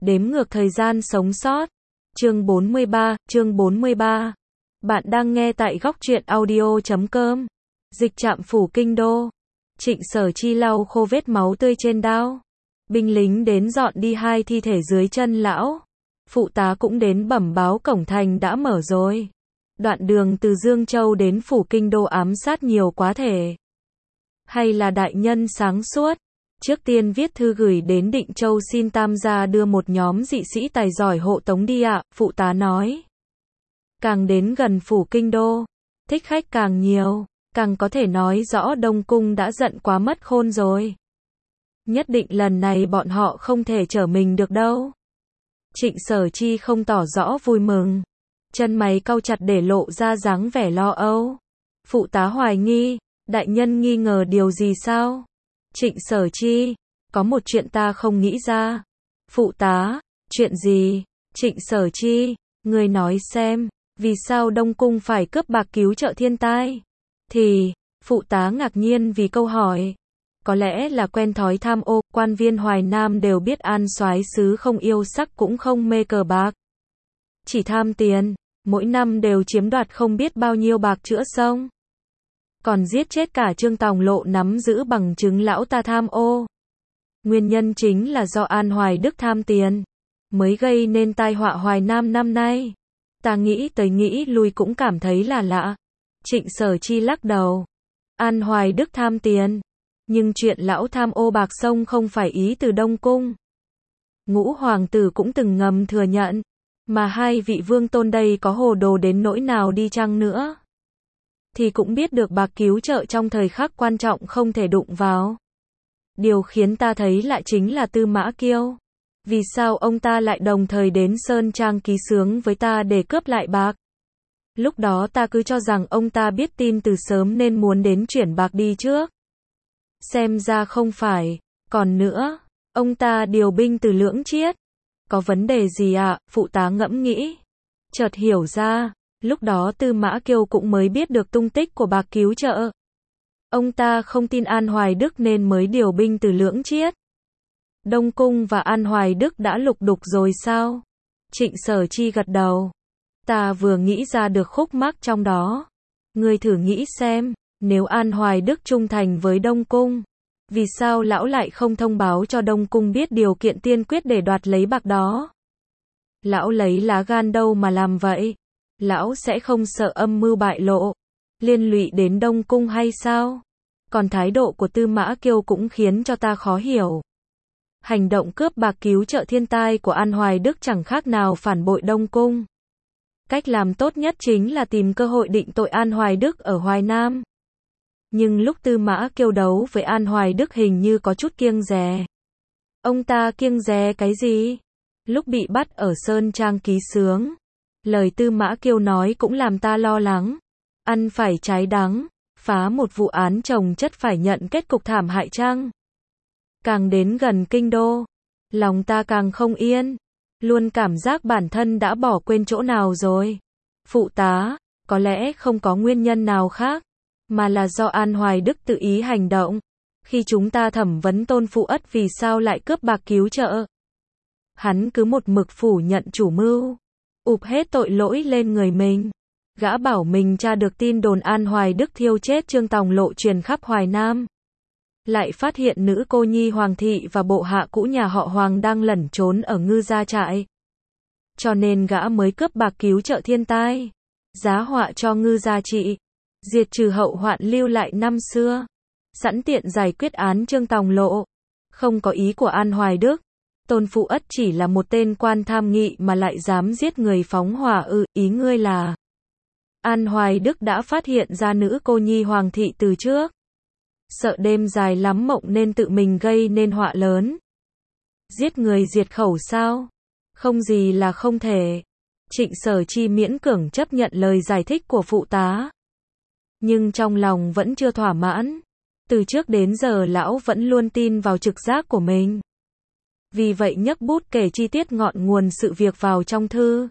Đếm ngược thời gian sống sót. Chương 43. Bạn đang nghe tại góc truyện audio.com. Dịch trạm phủ Kinh Đô. Trịnh Sở Chi lau khô vết máu tươi trên đao. Binh lính đến dọn đi hai thi thể dưới chân lão. Phụ tá cũng đến bẩm báo cổng thành đã mở rồi. Đoạn đường từ Dương Châu đến phủ Kinh Đô ám sát nhiều quá thể. Hay là đại nhân sáng suốt. Trước tiên viết thư gửi đến Định Châu xin Tam gia đưa một nhóm dị sĩ tài giỏi hộ tống đi ạ, phụ tá nói. Càng đến gần phủ Kinh Đô, thích khách càng nhiều, càng có thể nói rõ Đông Cung đã giận quá mất khôn rồi. Nhất định lần này bọn họ không thể trở mình được đâu. Trịnh Sở Chi không tỏ rõ vui mừng. Chân mày cau chặt để lộ ra dáng vẻ lo âu. Phụ tá hoài nghi, đại nhân nghi ngờ điều gì sao? Trịnh Sở Chi, có một chuyện ta không nghĩ ra. Phụ tá, chuyện gì? Trịnh Sở Chi, ngươi nói xem, vì sao Đông Cung phải cướp bạc cứu trợ thiên tai? Phụ tá ngạc nhiên vì câu hỏi. Có lẽ là quen thói tham ô, quan viên Hoài Nam đều biết An soái sứ không yêu sắc cũng không mê cờ bạc. Chỉ tham tiền, mỗi năm đều chiếm đoạt không biết bao nhiêu bạc chữa sông. Còn giết chết cả Trương Tòng Lộ nắm giữ bằng chứng lão ta tham ô. Nguyên nhân chính là do An Hoài Đức tham tiền, mới gây nên tai họa Hoài Nam năm nay. Ta nghĩ tới nghĩ lui cũng cảm thấy là lạ. Trịnh Sở Chi lắc đầu. An Hoài Đức tham tiền, nhưng chuyện lão tham ô bạc sông không phải ý từ Đông Cung. Ngũ hoàng tử cũng từng ngầm thừa nhận, mà hai vị vương tôn đây có hồ đồ đến nỗi nào đi chăng nữa, thì cũng biết được bạc cứu trợ trong thời khắc quan trọng không thể đụng vào. Điều khiến ta thấy lạ chính là Tư Mã Kiêu. Vì sao ông ta lại đồng thời đến Sơn Trang ký xướng với ta để cướp lại bạc? Lúc đó ta cứ cho rằng ông ta biết tin từ sớm nên muốn đến chuyển bạc đi trước. Xem ra không phải. Còn nữa, ông ta điều binh từ Lưỡng Chiết. Có vấn đề gì ạ? Phụ tá ngẫm nghĩ. Chợt hiểu ra, lúc đó Tư Mã Kiêu cũng mới biết được tung tích của bạc cứu trợ. Ông ta không tin An Hoài Đức nên mới điều binh từ Lưỡng Chiết. Đông Cung và An Hoài Đức đã lục đục rồi sao? Trịnh Sở Chi gật đầu. Ta vừa nghĩ ra được khúc mắc trong đó. Ngươi thử nghĩ xem, nếu An Hoài Đức trung thành với Đông Cung, vì sao lão lại không thông báo cho Đông Cung biết điều kiện tiên quyết để đoạt lấy bạc đó? Lão lấy lá gan đâu mà làm vậy? Lão sẽ không sợ âm mưu bại lộ, liên lụy đến Đông Cung hay sao? Còn thái độ của Tư Mã Kiêu cũng khiến cho ta khó hiểu. Hành động cướp bạc cứu trợ thiên tai của An Hoài Đức chẳng khác nào phản bội Đông Cung. Cách làm tốt nhất chính là tìm cơ hội định tội An Hoài Đức ở Hoài Nam. Nhưng lúc Tư Mã Kiêu đấu với An Hoài Đức hình như có chút kiêng dè. Ông ta kiêng dè cái gì? Lúc bị bắt ở Sơn Trang ký xướng, lời Tư Mã Kiêu nói cũng làm ta lo lắng. Ăn phải trái đắng, phá một vụ án chồng chất phải nhận kết cục thảm hại chăng? Càng đến gần Kinh Đô, lòng ta càng không yên, luôn cảm giác bản thân đã bỏ quên chỗ nào rồi. Phụ tá, có lẽ không có nguyên nhân nào khác, mà là do An Hoài Đức tự ý hành động. Khi chúng ta thẩm vấn Tôn Phụ Ất vì sao lại cướp bạc cứu trợ, hắn cứ một mực phủ nhận chủ mưu, ụp hết tội lỗi lên người mình. Gã bảo mình tra được tin đồn An Hoài Đức thiêu chết Trương Tòng Lộ truyền khắp Hoài Nam. Lại phát hiện nữ cô nhi Hoàng thị và bộ hạ cũ nhà họ Hoàng đang lẩn trốn ở Ngư Gia Trại. Cho nên gã mới cướp bạc cứu trợ thiên tai, giá họa cho Ngư Gia trị, diệt trừ hậu hoạn lưu lại năm xưa, sẵn tiện giải quyết án Trương Tòng Lộ. Không có ý của An Hoài Đức, Tôn Phụ Ất chỉ là một tên quan tham nghị mà lại dám giết người phóng hỏa ư? Ý ngươi là An Hoài Đức đã phát hiện ra nữ cô nhi Hoàng thị từ trước, sợ đêm dài lắm mộng nên tự mình gây nên họa lớn. Giết người diệt khẩu sao? Không gì là không thể. Trịnh Sở Chi miễn cưỡng chấp nhận lời giải thích của phụ tá. Nhưng trong lòng vẫn chưa thỏa mãn. Từ trước đến giờ lão vẫn luôn tin vào trực giác của mình. Vì vậy nhấc bút kể chi tiết ngọn nguồn sự việc vào trong thư.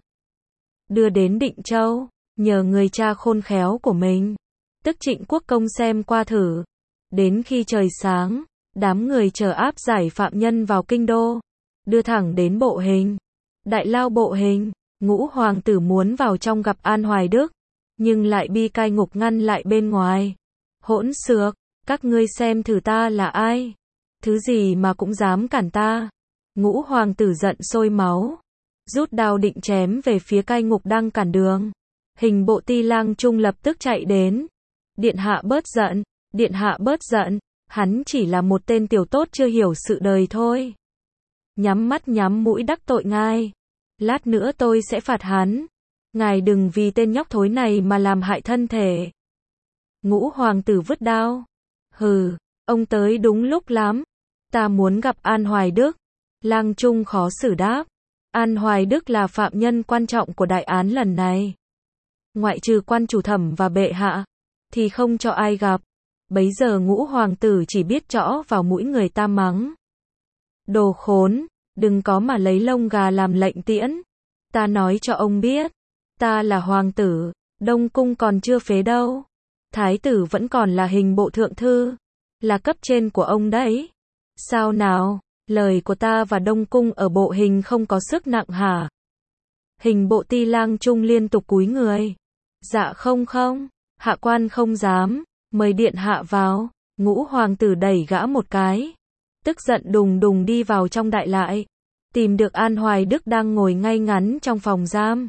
Đưa đến Định Châu, nhờ người cha khôn khéo của mình, tức Trịnh Quốc Công xem qua thử. Đến khi trời sáng, đám người chờ áp giải phạm nhân vào Kinh Đô. đưa thẳng đến bộ hình. Đại lao bộ hình, Ngũ hoàng tử muốn vào trong gặp An Hoài Đức, nhưng lại bị cai ngục ngăn lại bên ngoài. Hỗn xược, các ngươi xem thử ta là ai? Thứ gì mà cũng dám cản ta? Ngũ hoàng tử giận sôi máu, rút đao định chém về phía cai ngục đang cản đường. Hình bộ Ti Lang Trung lập tức chạy đến. Điện hạ bớt giận, điện hạ bớt giận, hắn chỉ là một tên tiểu tốt chưa hiểu sự đời thôi. Nhắm mắt nhắm mũi đắc tội ngài. Lát nữa tôi sẽ phạt hắn. Ngài đừng vì tên nhóc thối này mà làm hại thân thể. Ngũ hoàng tử vứt đao. Hừ, ông tới đúng lúc lắm. Ta muốn gặp An Hoài Đức. Lang Trung khó xử đáp. An Hoài Đức là phạm nhân quan trọng của đại án lần này. Ngoại trừ quan chủ thẩm và bệ hạ, thì không cho ai gặp. Bấy giờ Ngũ hoàng tử chỉ biết trõ vào mũi người ta mắng. Đồ khốn, đừng có mà lấy lông gà làm lệnh tiễn. Ta nói cho ông biết, ta là hoàng tử, Đông Cung còn chưa phế đâu. Thái tử vẫn còn là hình bộ thượng thư, là cấp trên của ông đấy. Sao nào, lời của ta và Đông Cung ở bộ hình không có sức nặng hả? Hình bộ Ti Lang Trung liên tục cúi người. Dạ không, hạ quan không dám, mời điện hạ vào. Ngũ hoàng tử đẩy gã một cái, tức giận đùng đùng đi vào trong đại lại, tìm được An Hoài Đức đang ngồi ngay ngắn trong phòng giam.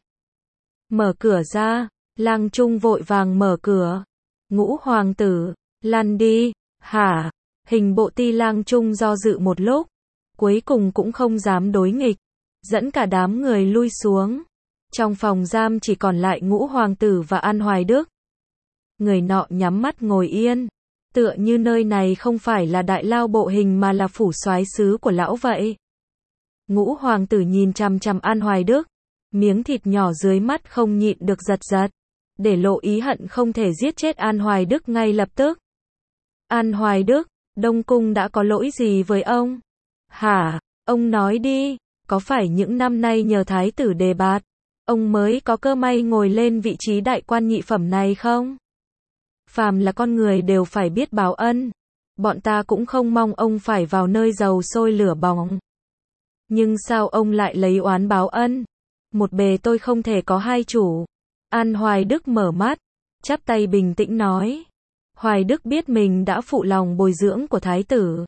Mở cửa ra, Lang Trung vội vàng mở cửa. Ngũ hoàng tử, lăn đi, hả? Hình bộ Ti Lang Trung do dự một lúc, cuối cùng cũng không dám đối nghịch, dẫn cả đám người lui xuống. Trong phòng giam chỉ còn lại Ngũ hoàng tử và An Hoài Đức. Người nọ nhắm mắt ngồi yên, tựa như nơi này không phải là đại lao bộ hình mà là phủ soái xứ của lão vậy. Ngũ hoàng tử nhìn chằm chằm An Hoài Đức, miếng thịt nhỏ dưới mắt không nhịn được giật giật, để lộ ý hận không thể giết chết An Hoài Đức ngay lập tức. An Hoài Đức, Đông Cung đã có lỗi gì với ông? Hả, ông nói đi, có phải những năm nay nhờ thái tử đề bạt, ông mới có cơ may ngồi lên vị trí đại quan nhị phẩm này không? Phàm là con người đều phải biết báo ân. Bọn ta cũng không mong ông phải vào nơi dầu sôi lửa bỏng. Nhưng sao ông lại lấy oán báo ân? Một bề tôi không thể có hai chủ. An Hoài Đức mở mắt, chắp tay bình tĩnh nói. Hoài Đức biết mình đã phụ lòng bồi dưỡng của thái tử.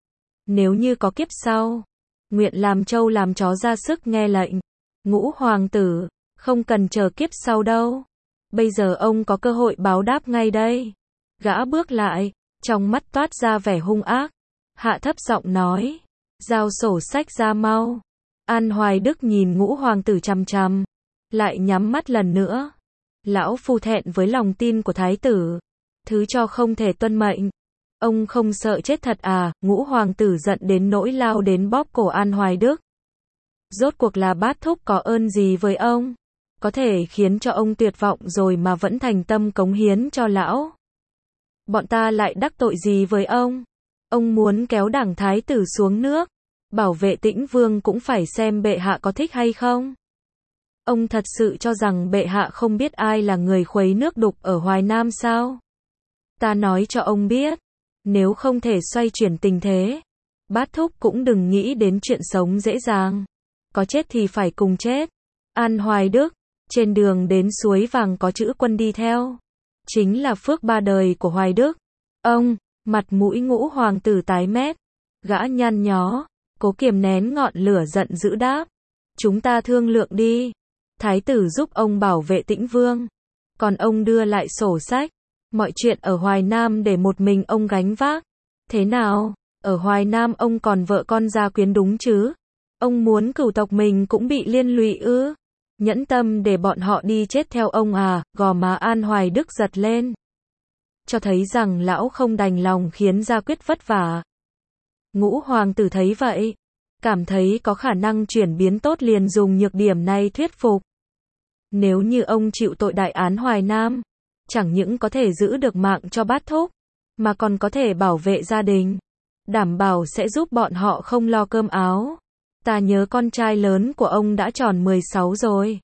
Nếu như có kiếp sau, nguyện làm trâu làm chó ra sức nghe lệnh. Ngũ hoàng tử, không cần chờ kiếp sau đâu. Bây giờ ông có cơ hội báo đáp ngay đây. Gã bước lại, trong mắt toát ra vẻ hung ác. Hạ thấp giọng nói. Giao sổ sách ra mau. An Hoài Đức nhìn Ngũ hoàng tử chằm chằm, lại nhắm mắt lần nữa. Lão phu thẹn với lòng tin của thái tử, thứ cho không thể tuân mệnh. Ông không sợ chết thật à? Ngũ hoàng tử giận đến nỗi lao đến bóp cổ An Hoài Đức. Rốt cuộc là bát thúc có ơn gì với ông? Có thể khiến cho ông tuyệt vọng rồi mà vẫn thành tâm cống hiến cho lão. Bọn ta lại đắc tội gì với ông? Ông muốn kéo đảng thái tử xuống nước, bảo vệ Tĩnh Vương cũng phải xem bệ hạ có thích hay không? Ông thật sự cho rằng bệ hạ không biết ai là người khuấy nước đục ở Hoài Nam sao? Ta nói cho ông biết, nếu không thể xoay chuyển tình thế, bát thúc cũng đừng nghĩ đến chuyện sống dễ dàng. Có chết thì phải cùng chết. An Hoài Đức, trên đường đến suối vàng có chữ quân đi theo. Chính là phước ba đời của Hoài Đức. Ông, mặt mũi Ngũ hoàng tử tái mét. Gã nhăn nhó, cố kiềm nén ngọn lửa giận dữ đáp. Chúng ta thương lượng đi. Thái tử giúp ông bảo vệ Tĩnh Vương. Còn ông đưa lại sổ sách. Mọi chuyện ở Hoài Nam để một mình ông gánh vác. Thế nào, ở Hoài Nam ông còn vợ con gia quyến đúng chứ? Ông muốn cửu tộc mình cũng bị liên lụy ư? Nhẫn tâm để bọn họ đi chết theo ông à? Gò má An Hoài Đức giật lên, cho thấy rằng lão không đành lòng khiến Gia Quyết vất vả. Ngũ hoàng tử thấy vậy, cảm thấy có khả năng chuyển biến tốt liền dùng nhược điểm này thuyết phục. Nếu như ông chịu tội đại án Hoài Nam, chẳng những có thể giữ được mạng cho bát thúc, mà còn có thể bảo vệ gia đình, đảm bảo sẽ giúp bọn họ không lo cơm áo. Ta nhớ con trai lớn của ông đã tròn 16 rồi.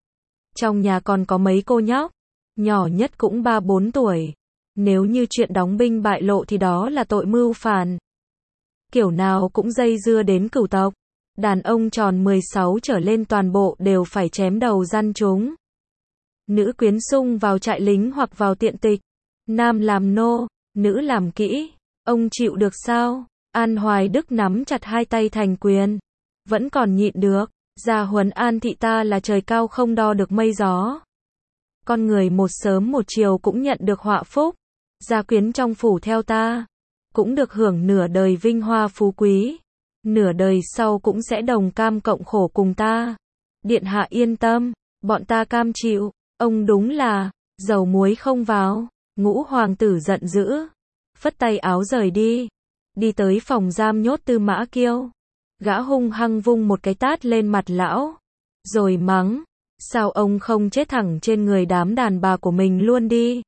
Trong nhà còn có mấy cô nhóc, nhỏ nhất cũng 3-4 tuổi. Nếu như chuyện đóng binh bại lộ thì đó là tội mưu phản. Kiểu nào cũng dây dưa đến cửu tộc. Đàn ông tròn 16 trở lên toàn bộ đều phải chém đầu răn chúng. Nữ quyến xung vào trại lính hoặc vào tiện tịch. Nam làm nô, nữ làm kỹ. Ông chịu được sao? An Hoài Đức nắm chặt hai tay thành quyền. Vẫn còn nhịn được. Gia huấn An thị ta là trời cao không đo được mây gió. Con người một sớm một chiều cũng nhận được họa phúc. Gia quyến trong phủ theo ta, cũng được hưởng nửa đời vinh hoa phú quý. Nửa đời sau cũng sẽ đồng cam cộng khổ cùng ta. Điện hạ yên tâm, bọn ta cam chịu. Ông đúng là, dầu muối không vào. Ngũ hoàng tử giận dữ. Phất tay áo rời đi. Đi tới phòng giam nhốt Tư Mã Kiêu. Gã hung hăng vung một cái tát lên mặt lão. Rồi mắng. Sao ông không chết thẳng trên người đám đàn bà của mình luôn đi?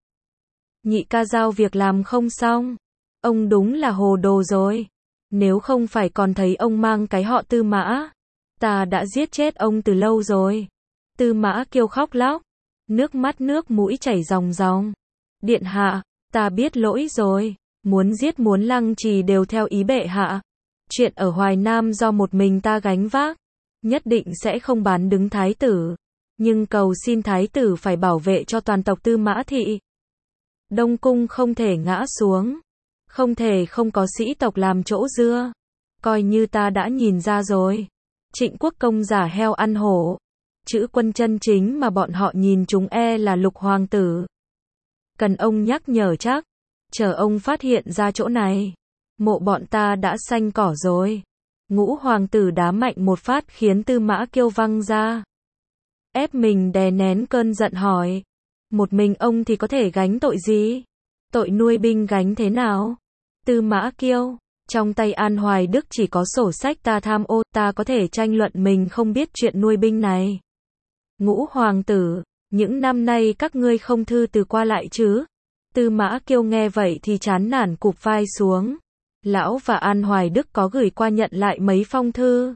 Nhị ca giao việc làm không xong. Ông đúng là hồ đồ rồi. Nếu không phải còn thấy ông mang cái họ Tư Mã, ta đã giết chết ông từ lâu rồi. Tư Mã Kiêu khóc lóc. Nước mắt nước mũi chảy ròng ròng. Điện hạ, ta biết lỗi rồi. Muốn giết muốn lăng trì đều theo ý bệ hạ. Chuyện ở Hoài Nam do một mình ta gánh vác. Nhất định sẽ không bán đứng thái tử. Nhưng cầu xin thái tử phải bảo vệ cho toàn tộc Tư Mã thị. Đông cung không thể ngã xuống. Không thể không có sĩ tộc làm chỗ dưa. Coi như ta đã nhìn ra rồi. Trịnh Quốc Công giả heo ăn hổ. Chữ quân chân chính mà bọn họ nhìn chúng là Lục hoàng tử. Cần ông nhắc nhở chắc. Chờ ông phát hiện ra chỗ này. Mộ bọn ta đã xanh cỏ rồi. Ngũ hoàng tử đá mạnh một phát khiến Tư Mã Kiêu văng ra. Ép mình đè nén cơn giận hỏi. Một mình ông thì có thể gánh tội gì? Tội nuôi binh gánh thế nào? Tư Mã Kiêu, trong tay An Hoài Đức chỉ có sổ sách ta tham ô, ta có thể tranh luận mình không biết chuyện nuôi binh này. Ngũ hoàng tử, những năm nay các ngươi không thư từ qua lại chứ? Tư Mã Kiêu nghe vậy thì chán nản cụp vai xuống. Lão và An Hoài Đức có gửi qua nhận lại mấy phong thư.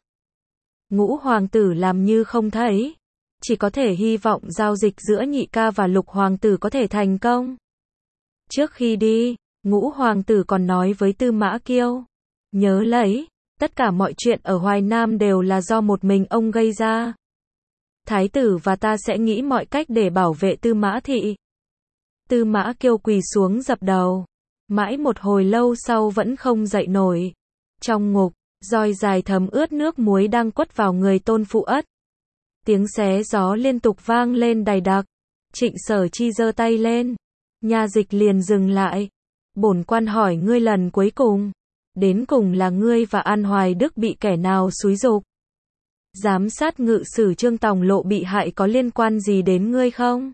Ngũ hoàng tử làm như không thấy. Chỉ có thể hy vọng giao dịch giữa nhị ca và Lục hoàng tử có thể thành công. Trước khi đi, Ngũ hoàng tử còn nói với Tư Mã Kiêu. Nhớ lấy, tất cả mọi chuyện ở Hoài Nam đều là do một mình ông gây ra. Thái tử và ta sẽ nghĩ mọi cách để bảo vệ Tư Mã thị. Tư Mã Kiêu quỳ xuống dập đầu. Mãi một hồi lâu sau vẫn không dậy nổi. Trong ngục, roi dài thấm ướt nước muối đang quất vào người Tôn Phụ Ất. Tiếng xé gió liên tục vang lên đầy đặc. Trịnh Sở Chi giơ tay lên. Nha dịch liền dừng lại. Bổn quan hỏi ngươi lần cuối cùng. Đến cùng là ngươi và An Hoài Đức bị kẻ nào xúi giục? Giám sát ngự sử Trương Tòng Lộ bị hại có liên quan gì đến ngươi không?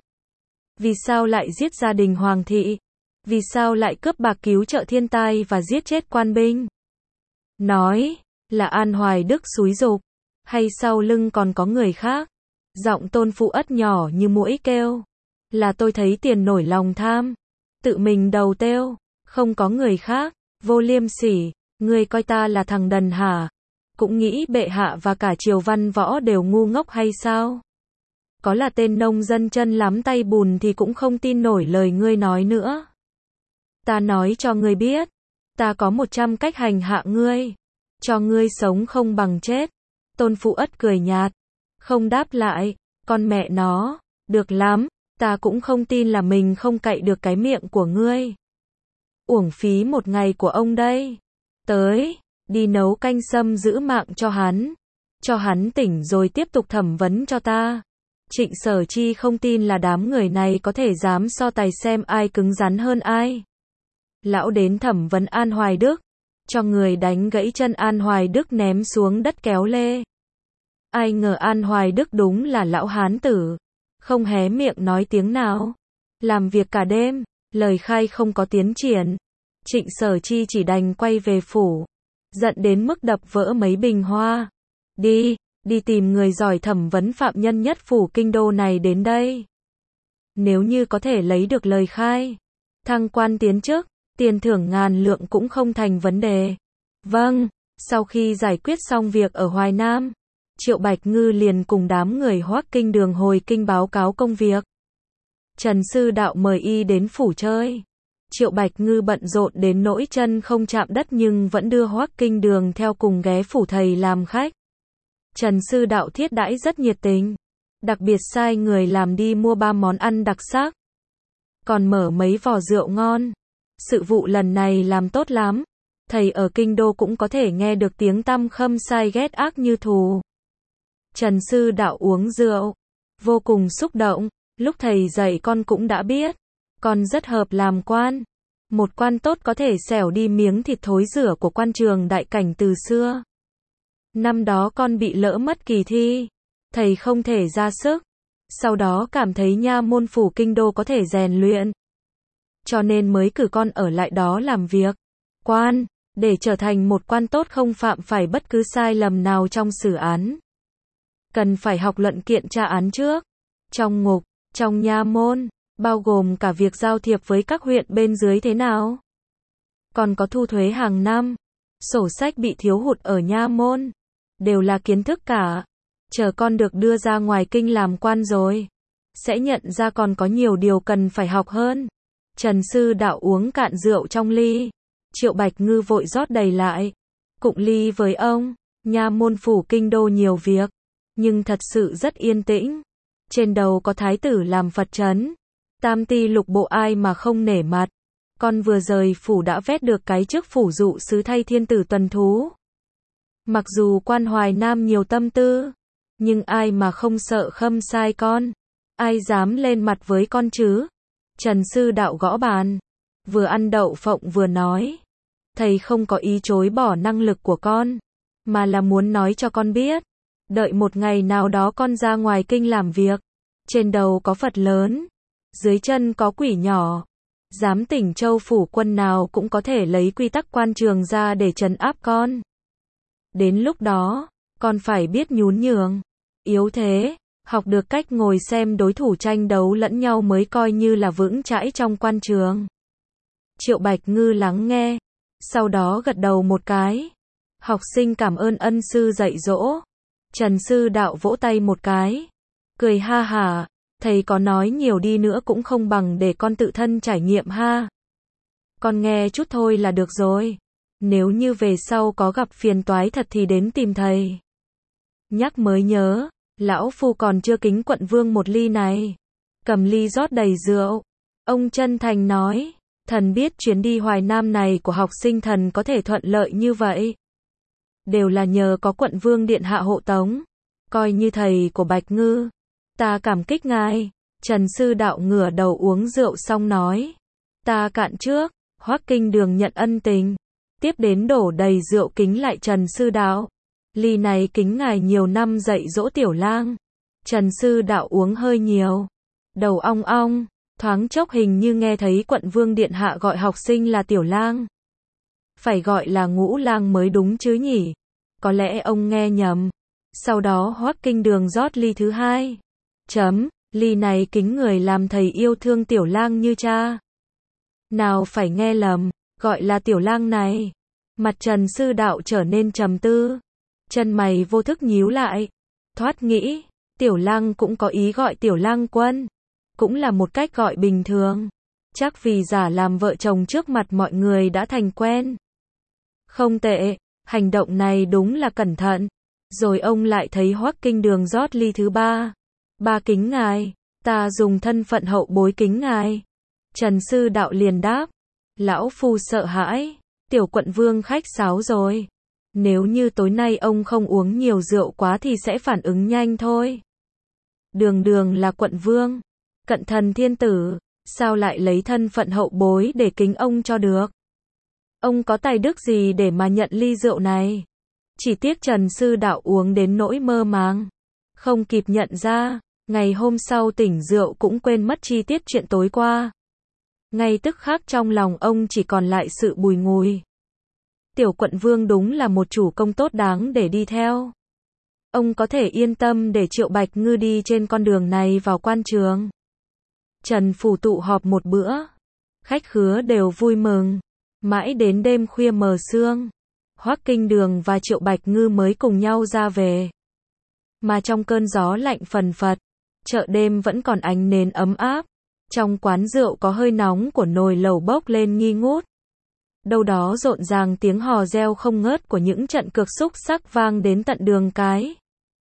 Vì sao lại giết gia đình Hoàng thị? Vì sao lại cướp bạc cứu trợ thiên tai và giết chết quan binh? Nói, là An Hoài Đức xúi giục, hay sau lưng còn có người khác? Giọng Tôn Phụ Ất nhỏ như muỗi kêu. Là tôi thấy tiền nổi lòng tham. Tự mình đầu têu, không có người khác. Vô liêm sỉ, ngươi coi ta là thằng đần hả? Cũng nghĩ bệ hạ và cả triều văn võ đều ngu ngốc hay sao? Có là tên nông dân chân lắm tay bùn thì cũng không tin nổi lời ngươi nói nữa. Ta nói cho ngươi biết, ta có 100 cách hành hạ ngươi, cho ngươi sống không bằng chết. Tôn Phụ Ất cười nhạt, không đáp lại, con mẹ nó, được lắm, ta cũng không tin là mình không cậy được cái miệng của ngươi. Uổng phí một ngày của ông đây. Tới, đi nấu canh sâm giữ mạng cho hắn tỉnh rồi tiếp tục thẩm vấn cho ta. Trịnh Sở Chi không tin là đám người này có thể dám so tài xem ai cứng rắn hơn ai. Lão đến thẩm vấn An Hoài Đức, cho người đánh gãy chân An Hoài Đức ném xuống đất kéo lê. Ai ngờ An Hoài Đức đúng là lão hán tử, không hé miệng nói tiếng nào. Làm việc cả đêm, lời khai không có tiến triển. Trịnh Sở Chi chỉ đành quay về phủ, giận đến mức đập vỡ mấy bình hoa. Đi tìm người giỏi thẩm vấn phạm nhân nhất phủ kinh đô này đến đây. Nếu như có thể lấy được lời khai, thăng quan tiến chức, tiền thưởng ngàn lượng cũng không thành vấn đề. Vâng, sau khi giải quyết xong việc ở Hoài Nam, Triệu Bạch Ngư liền cùng đám người Hoắc Kinh Đường hồi kinh báo cáo công việc. Trần sư đạo mời y đến phủ chơi. Triệu Bạch Ngư bận rộn đến nỗi chân không chạm đất nhưng vẫn đưa Hoắc Kinh Đường theo cùng ghé phủ thầy làm khách. Trần Sư Đạo thiết đãi rất nhiệt tình, đặc biệt sai người làm đi mua 3 món ăn đặc sắc, còn mở mấy vò rượu ngon. Sự vụ lần này làm tốt lắm, thầy ở kinh đô cũng có thể nghe được tiếng tăm khâm sai ghét ác như thù. Trần Sư Đạo uống rượu, vô cùng xúc động, lúc thầy dạy con cũng đã biết, con rất hợp làm quan. Một quan tốt có thể xẻo đi miếng thịt thối rữa của quan trường đại cảnh từ xưa. Năm đó con bị lỡ mất kỳ thi, thầy không thể ra sức, sau đó cảm thấy nha môn phủ kinh đô có thể rèn luyện, cho nên mới cử con ở lại đó làm việc quan, để trở thành một quan tốt không phạm phải bất cứ sai lầm nào trong xử án. Cần phải học luận kiện tra án trước, trong ngục, trong nha môn, bao gồm cả việc giao thiệp với các huyện bên dưới thế nào. Còn có thu thuế hàng năm, sổ sách bị thiếu hụt ở nha môn, đều là kiến thức cả. Chờ con được đưa ra ngoài kinh làm quan rồi, sẽ nhận ra còn có nhiều điều cần phải học hơn. Trần Sư Đạo uống cạn rượu trong ly, Triệu Bạch Ngư vội rót đầy lại. Cụng ly với ông, nha môn phủ kinh đô nhiều việc, nhưng thật sự rất yên tĩnh. Trên đầu có thái tử làm Phật trấn, tam ti lục bộ ai mà không nể mặt. Con vừa rời phủ đã vét được cái chức phủ dụ sứ thay thiên tử tuần thú. Mặc dù quan Hoài Nam nhiều tâm tư, nhưng ai mà không sợ khâm sai con, ai dám lên mặt với con chứ. Trần Sư Đạo gõ bàn, vừa ăn đậu phộng vừa nói, thầy không có ý chối bỏ năng lực của con, mà là muốn nói cho con biết, đợi một ngày nào đó con ra ngoài kinh làm việc, trên đầu có Phật lớn, dưới chân có quỷ nhỏ, dám tỉnh châu phủ quân nào cũng có thể lấy quy tắc quan trường ra để trấn áp con. Đến lúc đó, con phải biết nhún nhường, yếu thế, học được cách ngồi xem đối thủ tranh đấu lẫn nhau mới coi như là vững chãi trong quan trường. Triệu Bạch Ngư lắng nghe, sau đó gật đầu một cái. Học sinh cảm ơn ân sư dạy dỗ. Trần Sư Đạo vỗ tay một cái, cười ha hả, thầy có nói nhiều đi nữa cũng không bằng để con tự thân trải nghiệm ha. Con nghe chút thôi là được rồi. Nếu như về sau có gặp phiền toái thật thì đến tìm thầy. Nhắc mới nhớ, lão phu còn chưa kính quận vương một ly này. Cầm ly rót đầy rượu. Ông chân thành nói, thần biết chuyến đi Hoài Nam này của học sinh thần có thể thuận lợi như vậy, đều là nhờ có quận vương điện hạ hộ tống. Coi như thầy của Bạch Ngư, ta cảm kích ngài. Trần Sư Đạo ngửa đầu uống rượu xong nói, ta cạn trước. Hoắc Kinh Đường nhận ân tình, tiếp đến đổ đầy rượu kính lại Trần Sư Đạo. Ly này kính ngài nhiều năm dạy dỗ tiểu lang. Trần Sư Đạo uống hơi nhiều, đầu ong ong, thoáng chốc hình như nghe thấy quận vương điện hạ gọi học sinh là tiểu lang. Phải gọi là ngũ lang mới đúng chứ nhỉ? Có lẽ ông nghe nhầm. Sau đó Hoắc Kinh Đường rót ly thứ hai. Ly này kính người làm thầy yêu thương tiểu lang như cha. Nào phải nghe lầm, gọi là tiểu lang này. Mặt Trần Sư Đạo trở nên trầm tư, chân mày vô thức nhíu lại. Thoát nghĩ, tiểu lang cũng có ý gọi tiểu lang quân, cũng là một cách gọi bình thường. Chắc vì giả làm vợ chồng trước mặt mọi người đã thành quen. Không tệ, hành động này đúng là cẩn thận. Rồi ông lại thấy Hoắc Kinh Đường rót ly thứ ba. Ba kính ngài, ta dùng thân phận hậu bối kính ngài. Trần Sư Đạo liền đáp, lão phu sợ hãi, tiểu quận vương khách sáo rồi. Nếu như tối nay ông không uống nhiều rượu quá thì sẽ phản ứng nhanh thôi. Đường đường là quận vương, cận thần thiên tử, sao lại lấy thân phận hậu bối để kính ông cho được? Ông có tài đức gì để mà nhận ly rượu này? Chỉ tiếc Trần Sư Đạo uống đến nỗi mơ màng, không kịp nhận ra, ngày hôm sau tỉnh rượu cũng quên mất chi tiết chuyện tối qua. Ngay tức khắc trong lòng ông chỉ còn lại sự bùi ngùi. Tiểu quận vương đúng là một chủ công tốt đáng để đi theo. Ông có thể yên tâm để Triệu Bạch Ngư đi trên con đường này vào quan trường. Trần phủ tụ họp một bữa, khách khứa đều vui mừng. Mãi đến đêm khuya mờ sương, Hoắc Kinh Đường và Triệu Bạch Ngư mới cùng nhau ra về. Mà trong cơn gió lạnh phần phật, chợ đêm vẫn còn ánh nến ấm áp. Trong quán rượu có hơi nóng của nồi lẩu bốc lên nghi ngút. Đâu đó rộn ràng tiếng hò reo không ngớt của những trận cược xúc sắc vang đến tận đường cái.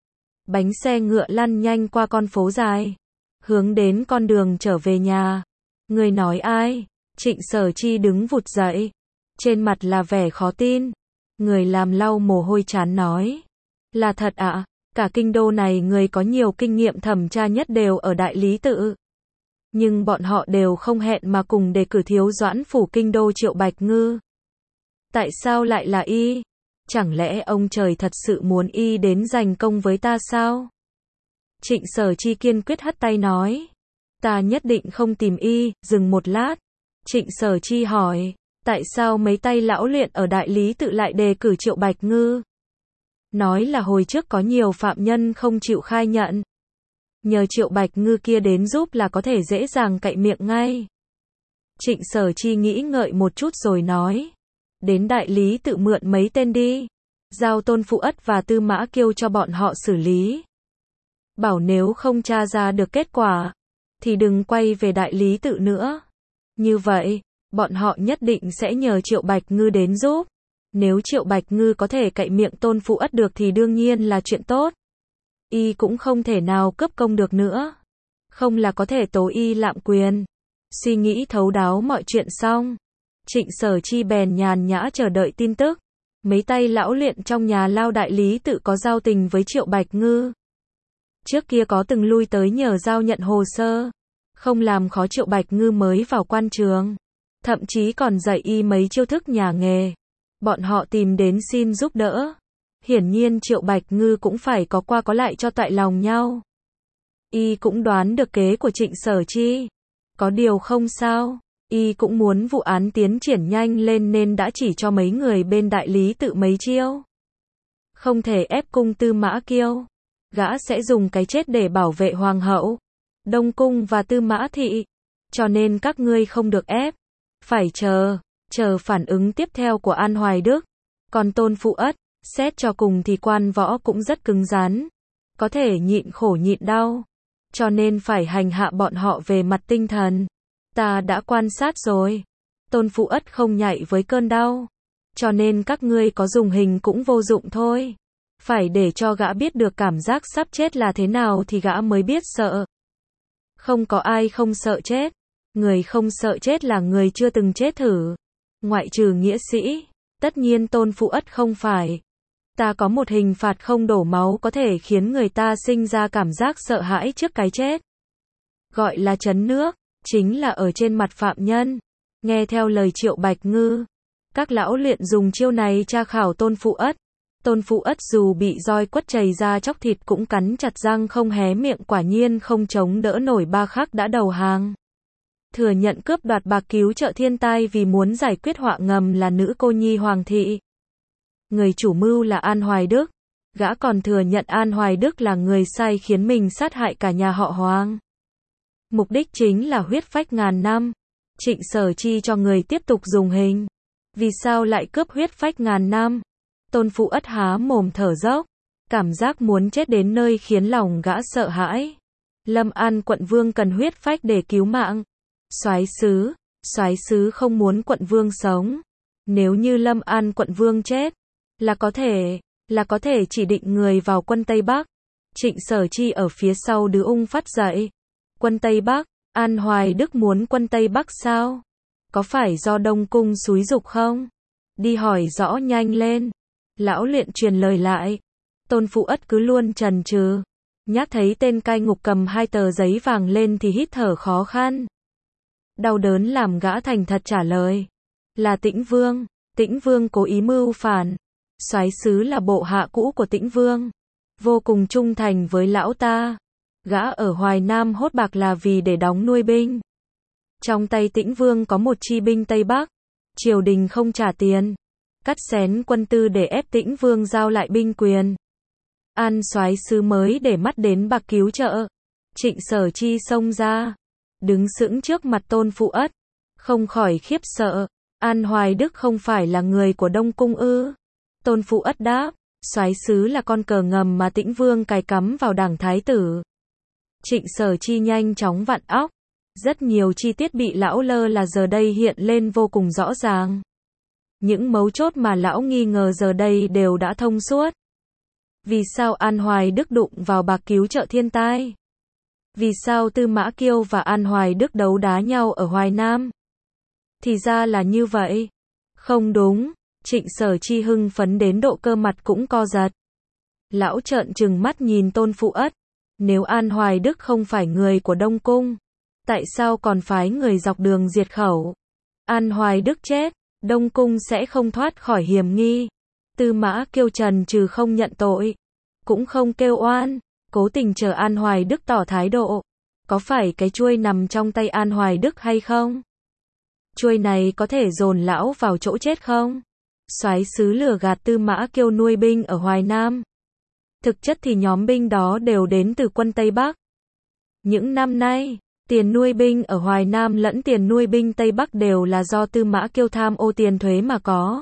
Bánh xe ngựa lăn nhanh qua con phố dài, hướng đến con đường trở về nhà. Người nói ai? Trịnh Sở Chi đứng vụt dậy, trên mặt là vẻ khó tin. Người làm lau mồ hôi trán nói, là thật ạ, cả kinh đô này người có nhiều kinh nghiệm thẩm tra nhất đều ở đại lý tự. Nhưng bọn họ đều không hẹn mà cùng đề cử thiếu doãn phủ kinh đô Triệu Bạch Ngư. Tại sao lại là y? Chẳng lẽ ông trời thật sự muốn y đến giành công với ta sao? Trịnh Sở Chi kiên quyết hất tay nói, ta nhất định không tìm y. Dừng một lát, Trịnh Sở Chi hỏi, tại sao mấy tay lão luyện ở đại lý tự lại đề cử Triệu Bạch Ngư? Nói là hồi trước có nhiều phạm nhân không chịu khai nhận. Nhờ Triệu Bạch Ngư kia đến giúp là có thể dễ dàng cậy miệng ngay. Trịnh Sở Chi nghĩ ngợi một chút rồi nói, đến đại lý tự mượn mấy tên đi, giao Tôn Phụ Ất và Tư Mã Kiêu cho bọn họ xử lý. Bảo nếu không tra ra được kết quả, thì đừng quay về đại lý tự nữa. Như vậy, bọn họ nhất định sẽ nhờ Triệu Bạch Ngư đến giúp. Nếu Triệu Bạch Ngư có thể cậy miệng Tôn Phụ Ất được thì đương nhiên là chuyện tốt. Y cũng không thể nào cướp công được nữa. Không là có thể tố y lạm quyền. Suy nghĩ thấu đáo mọi chuyện xong, Trịnh Sở Chi bèn nhàn nhã chờ đợi tin tức. Mấy tay lão luyện trong nhà lao đại lý tự có giao tình với Triệu Bạch Ngư. Trước kia có từng lui tới nhờ giao nhận hồ sơ, không làm khó Triệu Bạch Ngư mới vào quan trường. Thậm chí còn dạy y mấy chiêu thức nhà nghề. Bọn họ tìm đến xin giúp đỡ. Hiển nhiên Triệu Bạch Ngư cũng phải có qua có lại cho toại lòng nhau. Y cũng đoán được kế của Trịnh Sở Chi. Có điều không sao, y cũng muốn vụ án tiến triển nhanh lên nên đã chỉ cho mấy người bên đại lý tự mấy chiêu. Không thể ép cung Tư Mã Kiêu. Gã sẽ dùng cái chết để bảo vệ hoàng hậu, Đông Cung và Tư Mã Thị. Cho nên các ngươi không được ép. Phải chờ phản ứng tiếp theo của An Hoài Đức. Còn Tôn Phụ Ất, xét cho cùng thì quan võ cũng rất cứng rắn. Có thể nhịn khổ nhịn đau. Cho nên phải hành hạ bọn họ về mặt tinh thần. Ta đã quan sát rồi. Tôn Phụ Ất không nhạy với cơn đau. Cho nên các ngươi có dùng hình cũng vô dụng thôi. Phải để cho gã biết được cảm giác sắp chết là thế nào thì gã mới biết sợ. Không có ai không sợ chết. Người không sợ chết là người chưa từng chết thử. Ngoại trừ nghĩa sĩ. Tất nhiên Tôn Phụ Ất không phải. Ta có một hình phạt không đổ máu có thể khiến người ta sinh ra cảm giác sợ hãi trước cái chết. Gọi là trấn nước, chính là ở trên mặt phạm nhân. Nghe theo lời Triệu Bạch Ngư, các lão luyện dùng chiêu này tra khảo Tôn Phụ Ất. Tôn Phụ Ất dù bị roi quất chảy ra chóc thịt cũng cắn chặt răng không hé miệng, quả nhiên không chống đỡ nổi, 3 khắc đã đầu hàng. Thừa nhận cướp đoạt bạc cứu trợ thiên tai vì muốn giải quyết họa ngầm là nữ cô nhi Hoàng thị. Người chủ mưu là An Hoài Đức. Gã còn thừa nhận An Hoài Đức là người sai khiến mình sát hại cả nhà họ Hoàng. Mục đích chính là huyết phách ngàn năm. Trịnh Sở Chi cho người tiếp tục dùng hình. Vì sao lại cướp huyết phách ngàn năm? Tôn Phụ Ất há mồm thở dốc. Cảm giác muốn chết đến nơi khiến lòng gã sợ hãi. Lâm An quận vương cần huyết phách để cứu mạng. Soái sứ không muốn quận vương sống. Nếu như Lâm An quận vương chết, là có thể chỉ định người vào quân Tây Bắc. Trịnh Sở Chi ở phía sau đứa ung phát dậy. Quân Tây Bắc, An Hoài Đức muốn quân Tây Bắc sao? Có phải do Đông Cung xúi giục không? Đi hỏi rõ nhanh lên. Lão luyện truyền lời lại. Tôn Phụ Ất cứ luôn chần chừ. Nhắc thấy tên cai ngục cầm 2 tờ giấy vàng lên thì hít thở khó khăn. Đau đớn làm gã thành thật trả lời. Là Tĩnh Vương. Tĩnh Vương cố ý mưu phản. Soái sứ là bộ hạ cũ của Tĩnh Vương. Vô cùng trung thành với lão ta. Gã ở Hoài Nam hốt bạc là vì để đóng nuôi binh. Trong tay Tĩnh Vương có một chi binh Tây Bắc. Triều đình không trả tiền. Cắt xén quân tư để ép Tĩnh Vương giao lại binh quyền. An soái sứ mới để mắt đến bạc cứu trợ. Trịnh Sở Chi xông ra. Đứng sững trước mặt Tôn Phụ Ất. Không khỏi khiếp sợ. An Hoài Đức không phải là người của Đông Cung ư? Tôn Phụ Ất đáp. Soái sứ là con cờ ngầm mà Tĩnh Vương cài cắm vào đảng thái tử. Trịnh Sở Chi nhanh chóng vặn óc. Rất nhiều chi tiết bị lão lơ là giờ đây hiện lên vô cùng rõ ràng. Những mấu chốt mà lão nghi ngờ giờ đây đều đã thông suốt. Vì sao An Hoài Đức đụng vào bạc cứu trợ thiên tai? Vì sao Tư Mã Kiêu và An Hoài Đức đấu đá nhau ở Hoài Nam? Thì ra là như vậy. Không đúng, Trịnh Sở Chi hưng phấn đến độ cơ mặt cũng co giật. Lão trợn trừng mắt nhìn Tôn Phụ Ất. Nếu An Hoài Đức không phải người của Đông Cung, tại sao còn phái người dọc đường diệt khẩu? An Hoài Đức chết, Đông Cung sẽ không thoát khỏi hiểm nghi. Tư Mã Kiêu trần trừ không nhận tội, cũng không kêu oan, cố tình chờ An Hoài Đức tỏ thái độ. Có phải cái chuôi nằm trong tay An Hoài Đức hay không? Chuôi này có thể dồn lão vào chỗ chết không? Soái sứ lừa gạt Tư Mã Kiêu nuôi binh ở Hoài Nam. Thực chất thì nhóm binh đó đều đến từ quân Tây Bắc. Những năm nay, tiền nuôi binh ở Hoài Nam lẫn tiền nuôi binh Tây Bắc đều là do Tư Mã Kiêu tham ô tiền thuế mà có.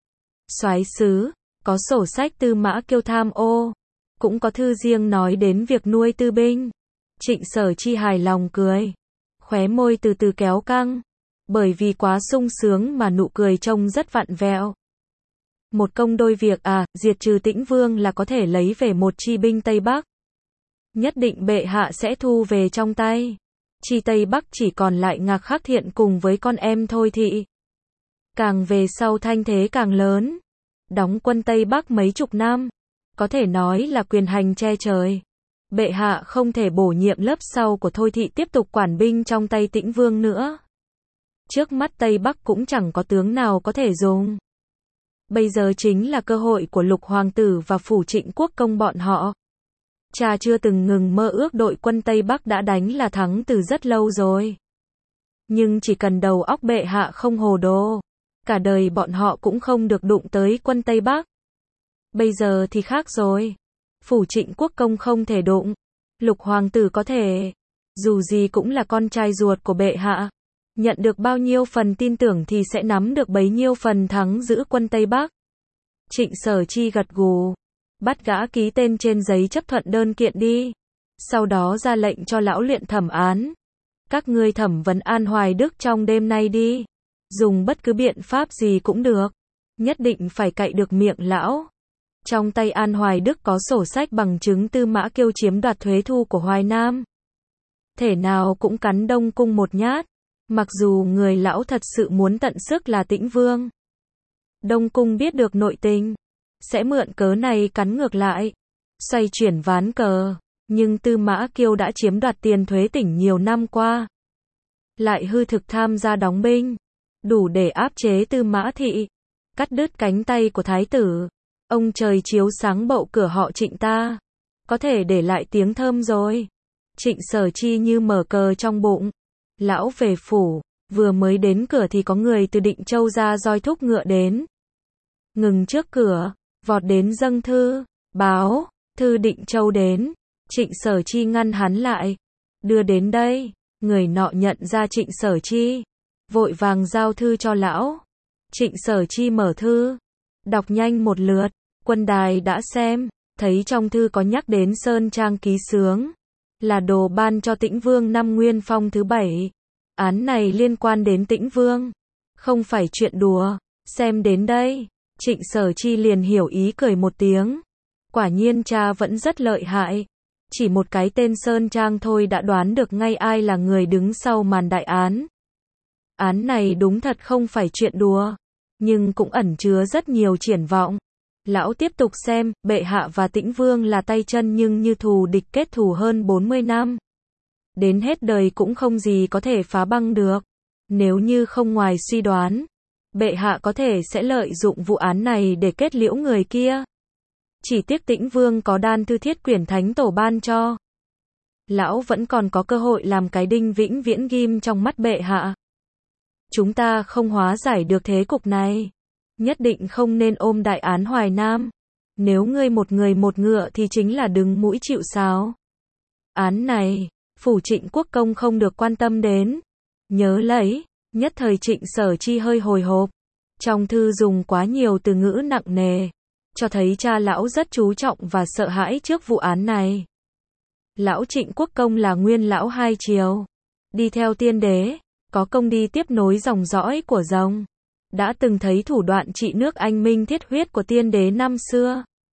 Soái sứ, có sổ sách Tư Mã Kiêu tham ô, cũng có thư riêng nói đến việc nuôi tư binh. Trịnh Sở Chi hài lòng cười, khóe môi từ từ kéo căng, bởi vì quá sung sướng mà nụ cười trông rất vặn vẹo. Một công đôi việc à, diệt trừ Tĩnh Vương là có thể lấy về một chi binh Tây Bắc. Nhất định bệ hạ sẽ thu về trong tay. Chi Tây Bắc chỉ còn lại Ngạc Khắc Thiện cùng với con em Thôi Thị. Càng về sau thanh thế càng lớn. Đóng quân Tây Bắc mấy chục năm, có thể nói là quyền hành che trời. Bệ hạ không thể bổ nhiệm lớp sau của Thôi Thị tiếp tục quản binh trong tay Tĩnh Vương nữa. Trước mắt Tây Bắc cũng chẳng có tướng nào có thể dùng. Bây giờ chính là cơ hội của Lục Hoàng tử và phủ Trịnh Quốc công bọn họ. Cha chưa từng ngừng mơ ước đội quân Tây Bắc đã đánh là thắng từ rất lâu rồi. Nhưng chỉ cần đầu óc bệ hạ không hồ đồ, cả đời bọn họ cũng không được đụng tới quân Tây Bắc. Bây giờ thì khác rồi. Phủ Trịnh Quốc công không thể đụng, Lục Hoàng tử có thể. Dù gì cũng là con trai ruột của bệ hạ. Nhận được bao nhiêu phần tin tưởng thì sẽ nắm được bấy nhiêu phần thắng giữ quân Tây Bắc. Trịnh Sở Chi gật gù, bắt gã ký tên trên giấy chấp thuận đơn kiện đi. Sau đó ra lệnh cho lão luyện thẩm án. Các ngươi thẩm vấn An Hoài Đức trong đêm nay đi. Dùng bất cứ biện pháp gì cũng được. Nhất định phải cạy được miệng lão. Trong tay An Hoài Đức có sổ sách bằng chứng Tư Mã Kiêu chiếm đoạt thuế thu của Hoài Nam. Thể nào cũng cắn Đông Cung một nhát. Mặc dù người lão thật sự muốn tận sức là Tĩnh Vương. Đông Cung biết được nội tình, sẽ mượn cớ này cắn ngược lại, xoay chuyển ván cờ. Nhưng Tư Mã Kiêu đã chiếm đoạt tiền thuế tỉnh nhiều năm qua, lại hư thực tham gia đóng binh, đủ để áp chế Tư Mã Thị, cắt đứt cánh tay của thái tử. Ông trời chiếu sáng bậu cửa họ Trịnh ta, có thể để lại tiếng thơm rồi. Trịnh Sở Chi như mở cờ trong bụng. Lão về phủ, vừa mới đến cửa thì có người từ Định Châu ra roi thúc ngựa đến. Ngừng trước cửa, vọt đến dâng thư, báo, thư Định Châu đến. Trịnh Sở Chi ngăn hắn lại. Đưa đến đây, người nọ nhận ra Trịnh Sở Chi, vội vàng giao thư cho lão. Trịnh Sở Chi mở thư, đọc nhanh một lượt, quân đài đã xem, thấy trong thư có nhắc đến Sơn Trang ký xướng. Là đồ ban cho Tĩnh Vương năm Nguyên Phong thứ 7. Án này liên quan đến Tĩnh Vương, không phải chuyện đùa. Xem đến đây, Trịnh Sở Chi liền hiểu ý cười một tiếng. Quả nhiên cha vẫn rất lợi hại. Chỉ một cái tên Sơn Trang thôi đã đoán được ngay ai là người đứng sau màn đại án. Án này đúng thật không phải chuyện đùa, nhưng cũng ẩn chứa rất nhiều triển vọng. Lão tiếp tục xem, bệ hạ và Tĩnh Vương là tay chân nhưng như thù địch kết thù hơn 40 năm. Đến hết đời cũng không gì có thể phá băng được. Nếu như không ngoài suy đoán, bệ hạ có thể sẽ lợi dụng vụ án này để kết liễu người kia. Chỉ tiếc Tĩnh Vương có đan thư thiết quyển thánh tổ ban cho. Lão vẫn còn có cơ hội làm cái đinh vĩnh viễn ghim trong mắt bệ hạ. Chúng ta không hóa giải được thế cục này. Nhất định không nên ôm đại án Hoài Nam. Nếu ngươi một người một ngựa thì chính là đứng mũi chịu sào. Án này, phủ Trịnh Quốc công không được quan tâm đến. Nhớ lấy, nhất thời Trịnh Sở Chi hơi hồi hộp. Trong thư dùng quá nhiều từ ngữ nặng nề, cho thấy cha lão rất chú trọng và sợ hãi trước vụ án này. Lão Trịnh Quốc công là nguyên lão hai triều, đi theo tiên đế, có công đi tiếp nối dòng dõi của rồng. Đã từng thấy thủ đoạn trị nước anh minh thiết huyết của tiên đế năm xưa.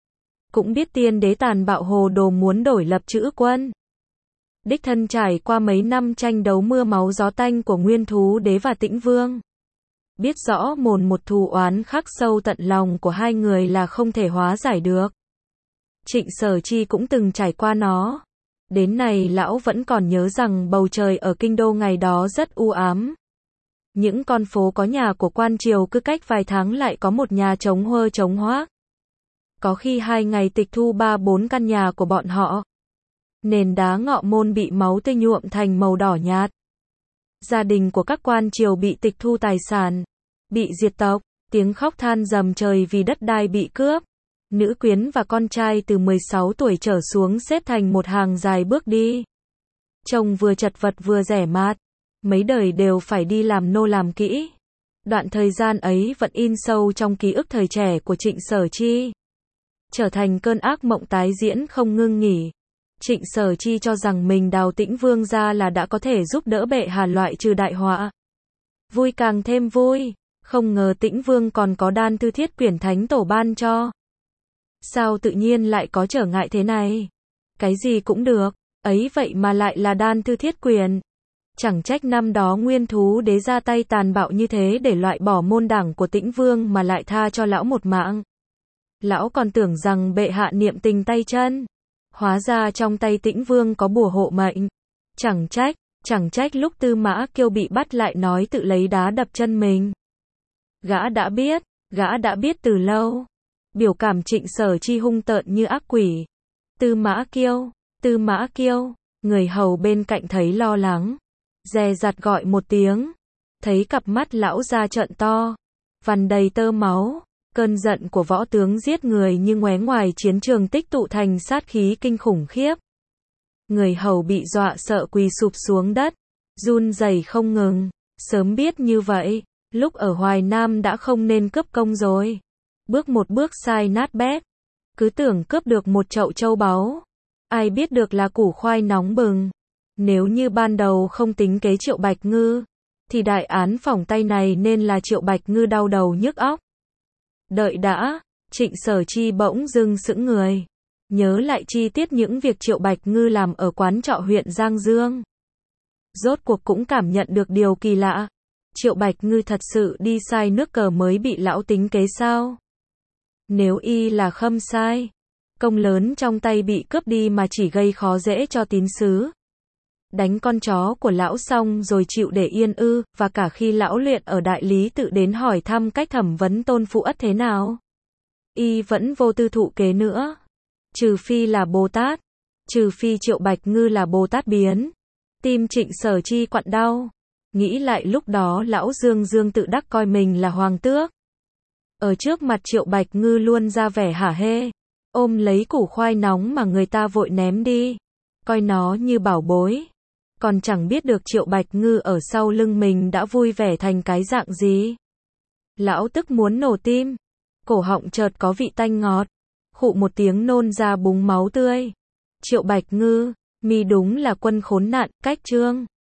cũng biết tiên đế tàn bạo hồ đồ muốn đổi lập chữ quân. Đích thân trải qua mấy năm tranh đấu mưa máu gió tanh của Nguyên Thú Đế và Tĩnh Vương. Biết rõ mồn một thù oán khắc sâu tận lòng của hai người là không thể hóa giải được. Trịnh Sở Chi cũng từng trải qua nó. Đến này lão vẫn còn nhớ rằng bầu trời ở kinh đô ngày đó rất u ám. Những con phố có nhà của quan triều cứ cách vài tháng lại có một nhà trống huơ trống hoác. Có khi 2 ngày tịch thu 3-4 căn nhà của bọn họ. Nền đá ngọ môn bị máu tươi nhuộm thành màu đỏ nhạt. Gia đình của các quan triều bị tịch thu tài sản, bị diệt tộc, tiếng khóc than rầm trời vì đất đai bị cướp. Nữ quyến và con trai từ 16 tuổi trở xuống xếp thành một hàng dài bước đi. Trông vừa chật vật vừa rẻ mạt, mấy đời đều phải đi làm nô làm kỹ. Đoạn thời gian ấy vẫn in sâu trong ký ức thời trẻ của Trịnh Sở Chi. Trở thành cơn ác mộng tái diễn không ngưng nghỉ. Trịnh Sở Chi cho rằng mình đào Tĩnh Vương ra là đã có thể giúp đỡ bệ hạ loại trừ đại họa. Vui càng thêm vui, không ngờ Tĩnh Vương còn có đan thư thiết quyển thánh tổ ban cho. Sao tự nhiên lại có trở ngại thế này? Cái gì cũng được, ấy vậy mà lại là đan thư thiết quyền. Chẳng trách năm đó Nguyên Thú Đế ra tay tàn bạo như thế để loại bỏ môn đẳng của Tĩnh Vương mà lại tha cho lão một mạng. Lão còn tưởng rằng bệ hạ niệm tình tay chân. Hóa ra trong tay Tĩnh Vương có bùa hộ mệnh. Chẳng trách lúc Tư Mã Kiêu bị bắt lại nói tự lấy đá đập chân mình. Gã đã biết từ lâu. Biểu cảm Trịnh Sở Chi hung tợn như ác quỷ. Tư Mã Kiêu, người hầu bên cạnh thấy lo lắng. Dè dặt gọi một tiếng. Thấy cặp mắt lão ra trợn to. Vằn đầy tơ máu. Cơn giận của võ tướng giết người như ngoé ngoài chiến trường tích tụ thành sát khí kinh khủng khiếp. Người hầu bị dọa sợ quỳ sụp xuống đất. Run rẩy không ngừng. Sớm biết như vậy, lúc ở Hoài Nam đã không nên cướp công rồi. Bước một bước sai nát bét. Cứ tưởng cướp được một chậu châu báu. Ai biết được là củ khoai nóng bừng. Nếu như ban đầu không tính kế Triệu Bạch Ngư, thì đại án phỏng tay này nên là Triệu Bạch Ngư đau đầu nhức óc. Đợi đã, Trịnh Sở Chi bỗng dưng sững người. Nhớ lại chi tiết những việc Triệu Bạch Ngư làm ở quán trọ huyện Giang Dương. Rốt cuộc cũng cảm nhận được điều kỳ lạ. Triệu Bạch Ngư thật sự đi sai nước cờ mới bị lão tính kế sao? Nếu y là khâm sai, công lớn trong tay bị cướp đi mà chỉ gây khó dễ cho tín sứ. Đánh con chó của lão xong rồi chịu để yên ư, và cả khi lão luyện ở đại lý tự đến hỏi thăm cách thẩm vấn Tôn Phụ Ất thế nào. Y vẫn vô tư thụ kế nữa. Trừ phi là Bồ Tát. Trừ phi Triệu Bạch Ngư là Bồ Tát biến. Tim Trịnh Sở Chi quặn đau. Nghĩ lại lúc đó lão Dương tự đắc coi mình là hoàng tước. Ở trước mặt Triệu Bạch Ngư luôn ra vẻ hả hê. Ôm lấy củ khoai nóng mà người ta vội ném đi. Coi nó như bảo bối. Còn chẳng biết được Triệu Bạch Ngư ở sau lưng mình đã vui vẻ thành cái dạng gì. Lão tức muốn nổ tim. Cổ họng chợt có vị tanh ngọt. Khụ một tiếng nôn ra búng máu tươi. Triệu Bạch Ngư, mi đúng là quân khốn nạn, cách trương.